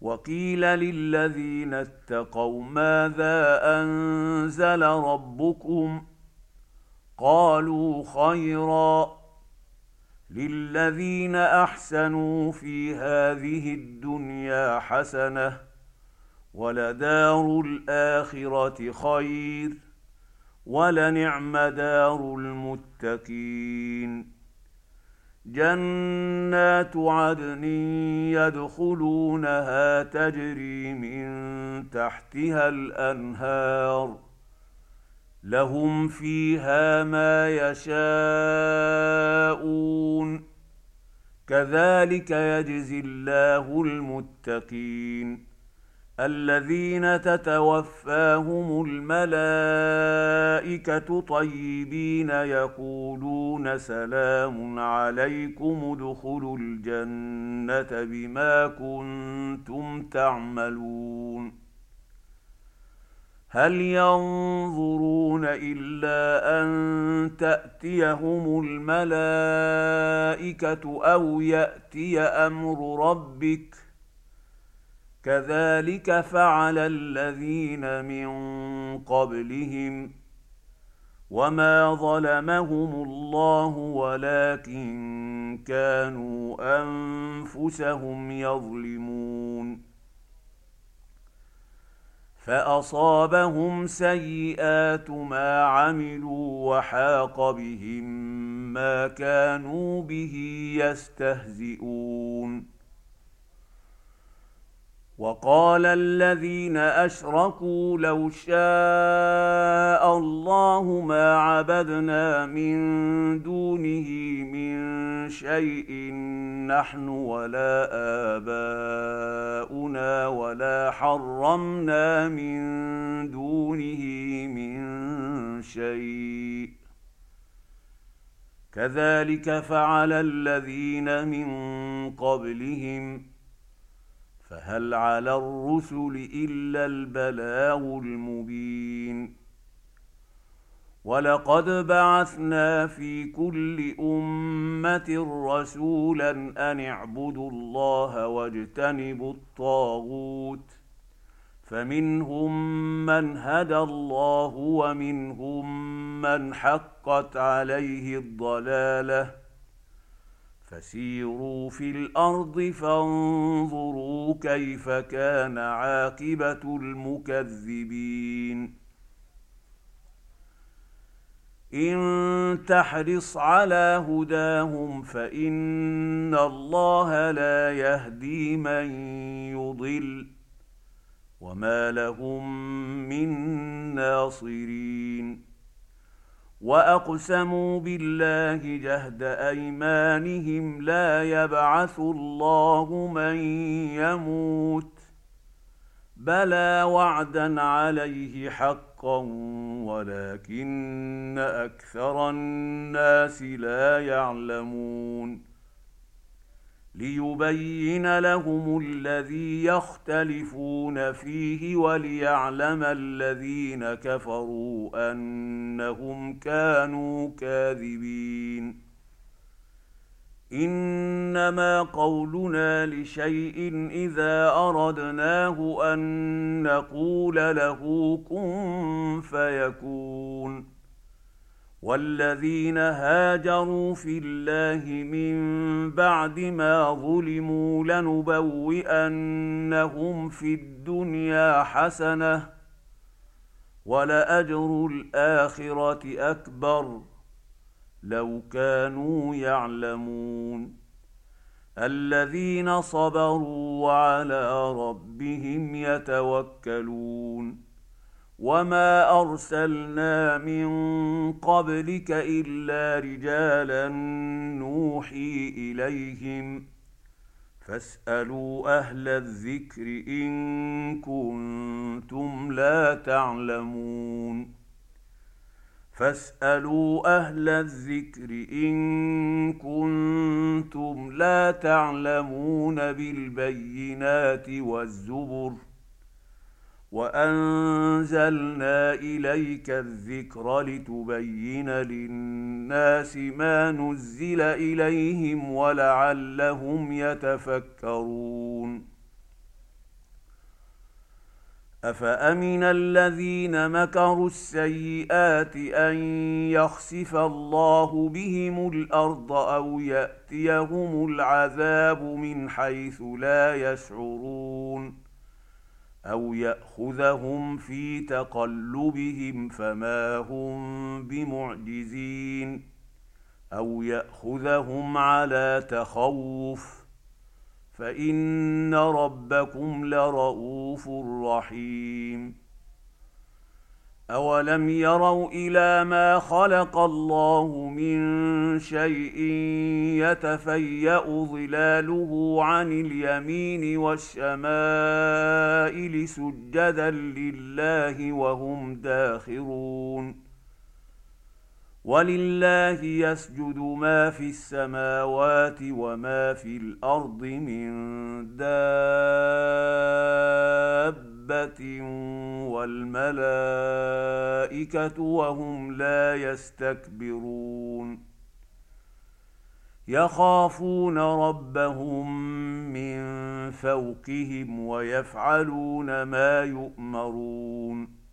وقيل للذين اتقوا ماذا أنزل ربكم قالوا خيرا للذين أحسنوا في هذه الدنيا حسنة ولدار الآخرة خير ولنعم دار المتقين جنات عدن يدخلونها تجري من تحتها الأنهار لهم فيها ما يشاءون كذلك يجزي الله المتقين الذين تتوفاهم الملائكة طيبين يقولون سلام عليكم ادخلوا الجنة بما كنتم تعملون هل ينظرون إلا أن تأتيهم الملائكة أو يأتي أمر ربك كذلك فعل الذين من قبلهم وما ظلمهم الله ولكن كانوا أنفسهم يظلمون فأصابهم سيئات ما عملوا وحاق بهم ما كانوا به يستهزئون وقال الذين أشركوا لو شاء الله ما عبدنا من دونه من شيء نحن ولا آباؤنا ولا حرمنا من دونه من شيء كذلك فعل الذين من قبلهم فهل على الرسل إلا البلاغ المبين ولقد بعثنا في كل أمة رسولا أن اعبدوا الله واجتنبوا الطاغوت فمنهم من هدى الله ومنهم من حقت عليه الضلالة فسيروا في الأرض فانظروا كيف كان عاقبة المكذبين إن تحرص على هداهم فإن الله لا يهدي من يضل وما لهم من ناصرين وأقسموا بالله جهد أيمانهم لا يبعث الله من يموت بلى وعدا عليه حقا ولكن أكثر الناس لا يعلمون ليبين لهم الذي يختلفون فيه وليعلم الذين كفروا أنهم كانوا كاذبين إنما قولنا لشيء إذا أردناه أن نقول له كن فيكون والذين هاجروا في الله من بعد ما ظلموا لنبوئنهم في الدنيا حسنة ولأجر الآخرة أكبر لو كانوا يعلمون الذين صبروا وعلى ربهم يتوكلون وما أرسلنا من قبلك إلا رجالا نوحي إليهم فاسألوا أهل الذكر إن كنتم لا تعلمون فاسألوا أهل الذكر إن كنتم لا تعلمون بالبينات والزبر وأنزلنا إليك الذكر لتبين للناس ما نزل إليهم ولعلهم يتفكرون افامن الذين مكروا السيئات ان يخسف الله بهم الارض او ياتيهم العذاب من حيث لا يشعرون او ياخذهم في تقلبهم فما هم بمعجزين او ياخذهم على تخوف فان ربكم لرءوف رحيم اولم يروا الى ما خلق الله من شيء يتفيأ ظلاله عن اليمين والشمائل سجدا لله وهم داخرون ولله يسجد ما في السماوات وما في الارض من دابه والملائكه وهم لا يستكبرون يخافون ربهم من فوقهم ويفعلون ما يؤمرون